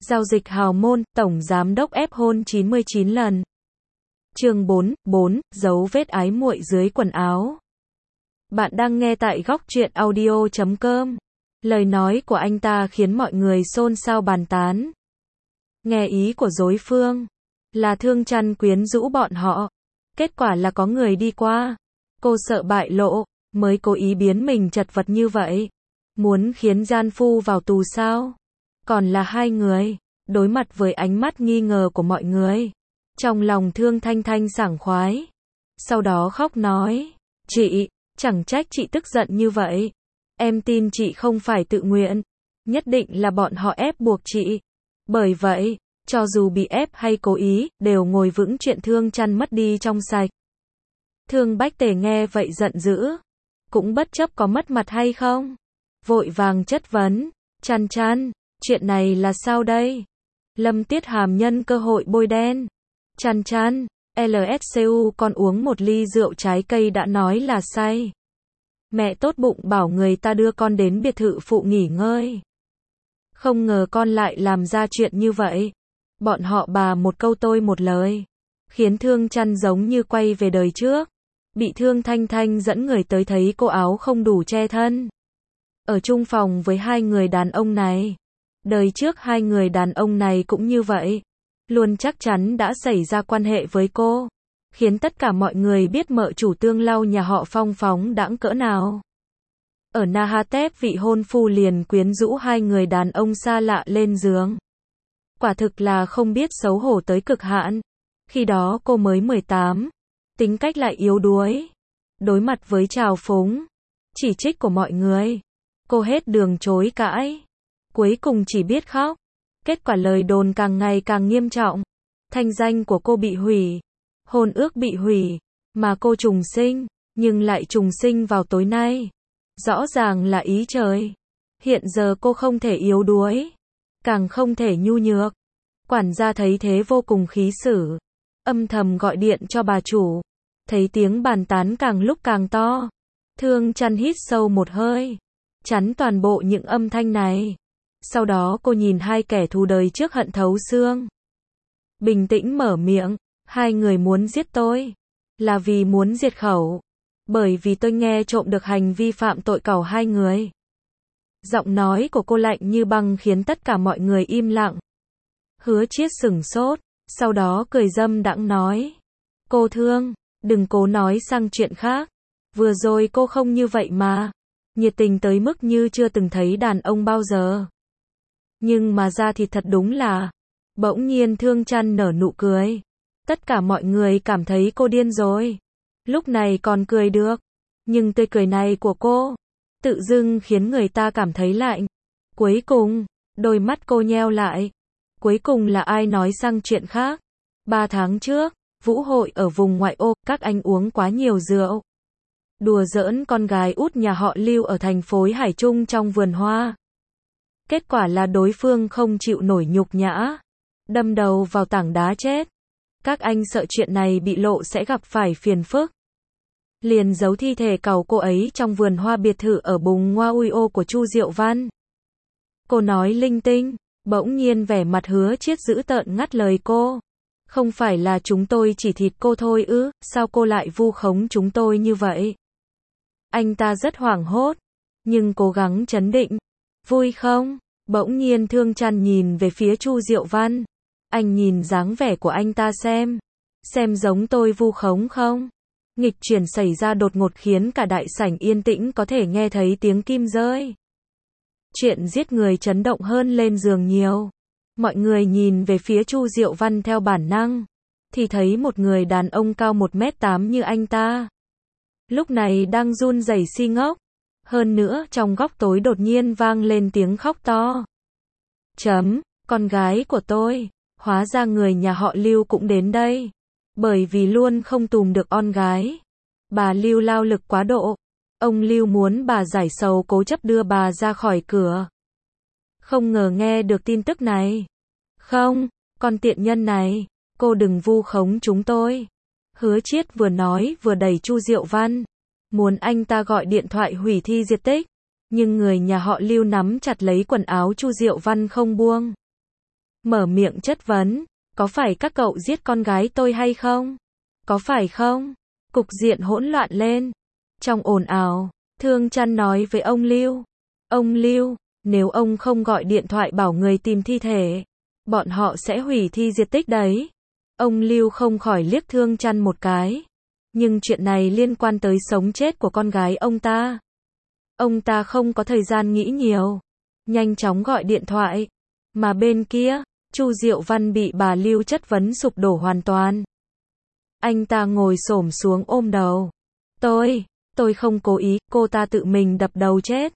Giao dịch hào môn, tổng giám đốc ép hôn 99 lần. Chương 4, dấu vết ái muội dưới quần áo. Bạn đang nghe tại góc truyện audio.com. Lời nói của anh ta khiến mọi người xôn xao bàn tán. Nghe ý của đối phương là Thương Chăn quyến rũ bọn họ. Kết quả là có người đi qua. Cô sợ bại lộ, mới cố ý biến mình chật vật như vậy. Muốn khiến gian phu vào tù sao? Còn là hai người, đối mặt với ánh mắt nghi ngờ của mọi người. Trong lòng Thương Thanh Thanh sảng khoái. Sau đó khóc nói, chị, chẳng trách chị tức giận như vậy. Em tin chị không phải tự nguyện. Nhất định là bọn họ ép buộc chị. Bởi vậy, cho dù bị ép hay cố ý, đều ngồi vững chuyện Thương Chăn mất đi trong sạch. Thương Bách Tề nghe vậy giận dữ. Cũng bất chấp có mất mặt hay không. Vội vàng chất vấn, Chăn Chăn, chuyện này là sao đây? Lâm Tiết Hàm nhân cơ hội bôi đen. Chăn Chăn, LSCU con uống một ly rượu trái cây đã nói là say. Mẹ tốt bụng bảo người ta đưa con đến biệt thự phụ nghỉ ngơi. Không ngờ con lại làm ra chuyện như vậy. Bọn họ bà một câu tôi một lời. Khiến Thương Chăn giống như quay về đời trước. Bị Thương Thanh Thanh dẫn người tới thấy cô áo không đủ che thân. Ở chung phòng với hai người đàn ông này. Đời trước hai người đàn ông này cũng như vậy. Luôn chắc chắn đã xảy ra quan hệ với cô. Khiến tất cả mọi người biết mợ chủ Tương Lau nhà họ phong phóng đãng cỡ nào. Ở Nahatep vị hôn phu liền quyến rũ hai người đàn ông xa lạ lên giường. Quả thực là không biết xấu hổ tới cực hạn. Khi đó cô mới 18. Tính cách lại yếu đuối. Đối mặt với trào phúng, chỉ trích của mọi người. Cô hết đường chối cãi. Cuối cùng chỉ biết khóc. Kết quả lời đồn càng ngày càng nghiêm trọng. Thanh danh của cô bị hủy. Hôn ước bị hủy. Mà cô trùng sinh. Nhưng lại trùng sinh vào tối nay. Rõ ràng là ý trời. Hiện giờ cô không thể yếu đuối. Càng không thể nhu nhược. Quản gia thấy thế vô cùng khí xử. Âm thầm gọi điện cho bà chủ. Thấy tiếng bàn tán càng lúc càng to. Thương Chăn hít sâu một hơi. Chắn toàn bộ những âm thanh này. Sau đó cô nhìn hai kẻ thù đời trước hận thấu xương. Bình tĩnh mở miệng. Hai người muốn giết tôi. Là vì muốn diệt khẩu. Bởi vì tôi nghe trộm được hành vi phạm tội của hai người. Giọng nói của cô lạnh như băng khiến tất cả mọi người im lặng. Hứa Chiết sửng sốt. Sau đó cười dâm đãng nói. Cô Thương, đừng cố nói sang chuyện khác. Vừa rồi cô không như vậy mà. Nhiệt tình tới mức như chưa từng thấy đàn ông bao giờ. Nhưng mà ra thì thật đúng là. Bỗng nhiên Thương Chăn nở nụ cười. Tất cả mọi người cảm thấy cô điên rồi. Lúc này còn cười được. Nhưng tươi cười này của cô, tự dưng khiến người ta cảm thấy lạnh. Cuối cùng, đôi mắt cô nheo lại. Cuối cùng là ai nói sang chuyện khác. 3 tháng trước, vũ hội ở vùng ngoại ô, các anh uống quá nhiều rượu. Đùa giỡn con gái út nhà họ Lưu ở thành phố Hải Trung trong vườn hoa. Kết quả là đối phương không chịu nổi nhục nhã. Đâm đầu vào tảng đá chết. Các anh sợ chuyện này bị lộ sẽ gặp phải phiền phức. Liền giấu thi thể cẩu cô ấy trong vườn hoa biệt thự ở bùng Ngoa Uy Ô của Chu Diệu Văn. Cô nói linh tinh. Bỗng nhiên vẻ mặt Hứa Chiết dữ tợn ngắt lời cô. Không phải là chúng tôi chỉ thịt cô thôi ư, sao cô lại vu khống chúng tôi như vậy? Anh ta rất hoảng hốt, nhưng cố gắng trấn định. Vui không? Bỗng nhiên Thương Chăn nhìn về phía Chu Diệu Văn. Anh nhìn dáng vẻ của anh ta xem giống tôi vu khống không? Nghịch chuyển xảy ra đột ngột khiến cả đại sảnh yên tĩnh có thể nghe thấy tiếng kim rơi. Chuyện giết người chấn động hơn lên giường nhiều. Mọi người nhìn về phía Chu Diệu Văn theo bản năng. Thì thấy một người đàn ông cao 1m8 như anh ta. Lúc này đang run rẩy si ngốc. Hơn nữa trong góc tối đột nhiên vang lên tiếng khóc to. Con gái của tôi. Hóa ra người nhà họ Lưu cũng đến đây. Bởi vì luôn không tùm được con gái. Bà Lưu lao lực quá độ. Ông Lưu muốn bà giải sầu cố chấp đưa bà ra khỏi cửa. Không ngờ nghe được tin tức này. Không, con tiện nhân này, cô đừng vu khống chúng tôi. Hứa Chiết vừa nói vừa đẩy Chu Diệu Văn. Muốn anh ta gọi điện thoại hủy thi diệt tích. Nhưng người nhà họ Lưu nắm chặt lấy quần áo Chu Diệu Văn không buông. mở miệng chất vấn, có phải các cậu giết con gái tôi hay không? Có phải không? Cục diện hỗn loạn lên. Trong ồn ào, Thương Chăn nói với ông Lưu, nếu ông không gọi điện thoại bảo người tìm thi thể, bọn họ sẽ hủy thi diệt tích đấy. Ông Lưu không khỏi liếc Thương Chăn một cái. Nhưng chuyện này liên quan tới sống chết của con gái ông ta. Ông ta không có thời gian nghĩ nhiều. Nhanh chóng gọi điện thoại. Mà bên kia, Chu Diệu Văn bị bà Lưu chất vấn sụp đổ hoàn toàn. Anh ta ngồi xổm xuống ôm đầu. Tôi không cố ý, cô ta tự mình đập đầu chết.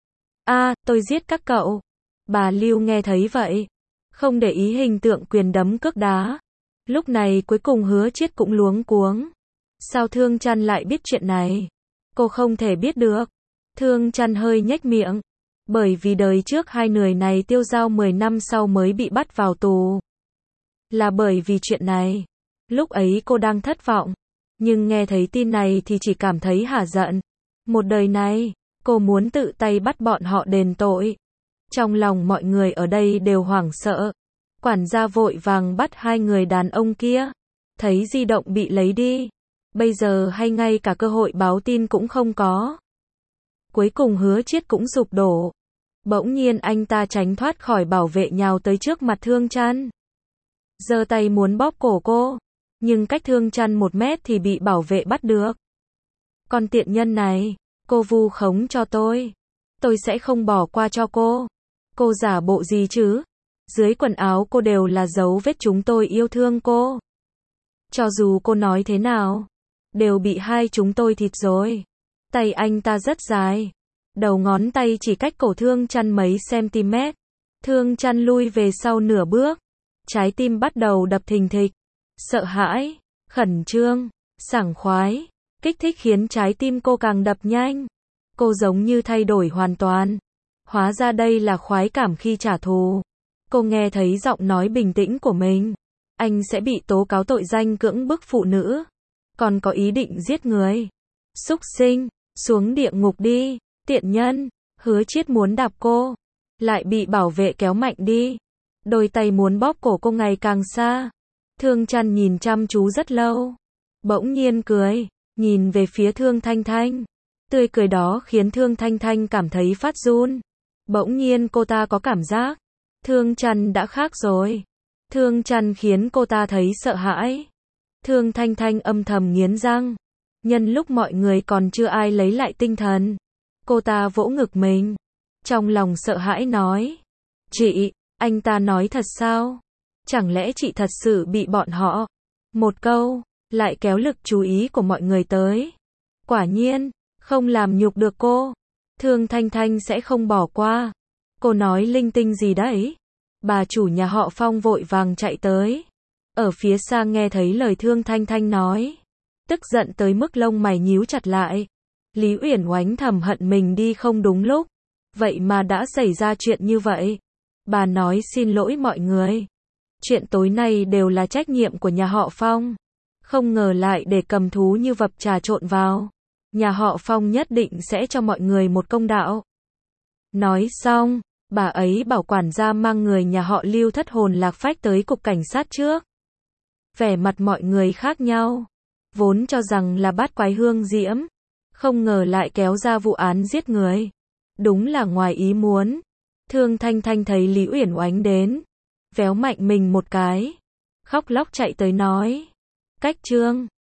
Tôi giết các cậu. Bà Lưu nghe thấy vậy. Không để ý hình tượng quyền đấm cước đá. Lúc này cuối cùng Hứa Chiết cũng luống cuống. Sao Thương Chăn lại biết chuyện này? Cô không thể biết được. Thương Chăn hơi nhếch miệng. Bởi vì đời trước hai người này tiêu dao 10 năm sau mới bị bắt vào tù. Là bởi vì chuyện này. Lúc ấy cô đang thất vọng. Nhưng nghe thấy tin này thì chỉ cảm thấy hả giận. Một đời này, cô muốn tự tay bắt bọn họ đền tội. Trong lòng mọi người ở đây đều hoảng sợ. Quản gia vội vàng bắt hai người đàn ông kia. Thấy di động bị lấy đi. Bây giờ hay ngay cả cơ hội báo tin cũng không có. Cuối cùng Hứa Chiết cũng sụp đổ. Bỗng nhiên anh ta tránh thoát khỏi bảo vệ nhào tới trước mặt Thương Chăn. Giơ tay muốn bóp cổ cô. Nhưng cách Thương Chăn 1 mét thì bị bảo vệ bắt được. Con tiện nhân này, cô vu khống cho tôi. Tôi sẽ không bỏ qua cho cô. Cô giả bộ gì chứ? Dưới quần áo cô đều là dấu vết chúng tôi yêu thương cô. Cho dù cô nói thế nào, đều bị hai chúng tôi thịt rồi. Tay anh ta rất dài. Đầu ngón tay chỉ cách cổ Thương Chăn mấy cm. Thương Chăn lui về sau nửa bước. Trái tim bắt đầu đập thình thịch. Sợ hãi, khẩn trương, sảng khoái, kích thích khiến trái tim cô càng đập nhanh. Cô giống như thay đổi hoàn toàn. Hóa ra đây là khoái cảm khi trả thù. Cô nghe thấy giọng nói bình tĩnh của mình. Anh sẽ bị tố cáo tội danh cưỡng bức phụ nữ. Còn có ý định giết người. Súc sinh, xuống địa ngục đi, tiện nhân. Hứa Chiết muốn đạp cô. Lại bị bảo vệ kéo mạnh đi. Đôi tay muốn bóp cổ cô ngày càng xa. Thương Chăn nhìn chăm chú rất lâu. Bỗng nhiên cười. Nhìn về phía Thương Thanh Thanh. Tươi cười đó khiến Thương Thanh Thanh cảm thấy phát run. Bỗng nhiên cô ta có cảm giác. Thương Chăn đã khác rồi. Thương Chăn khiến cô ta thấy sợ hãi. Thương Thanh Thanh âm thầm nghiến răng. Nhân lúc mọi người còn chưa ai lấy lại tinh thần. Cô ta vỗ ngực mình. Trong lòng sợ hãi nói. Chị, anh ta nói thật sao? Chẳng lẽ chị thật sự bị bọn họ? Một câu, lại kéo lực chú ý của mọi người tới. Quả nhiên, không làm nhục được cô. Thương Thanh Thanh sẽ không bỏ qua. Cô nói linh tinh gì đấy? Bà chủ nhà họ Phong vội vàng chạy tới. Ở phía xa nghe thấy lời Thương Thanh Thanh nói. Tức giận tới mức lông mày nhíu chặt lại. Lý Uyển Oánh thầm hận mình đi không đúng lúc. Vậy mà đã xảy ra chuyện như vậy. Bà nói xin lỗi mọi người. Chuyện tối nay đều là trách nhiệm của nhà họ Phong. Không ngờ lại để cầm thú như vập trà trộn vào. Nhà họ Phong nhất định sẽ cho mọi người một công đạo. Nói xong, bà ấy bảo quản gia mang người nhà họ Lưu thất hồn lạc phách tới cục cảnh sát trước. Vẻ mặt mọi người khác nhau. Vốn cho rằng là bát quái hương diễm. Không ngờ lại kéo ra vụ án giết người. Đúng là ngoài ý muốn. Thương Thanh Thanh thấy Lý Uyển Oánh đến. Véo mạnh mình một cái. Khóc lóc chạy tới nói. Cách Trương.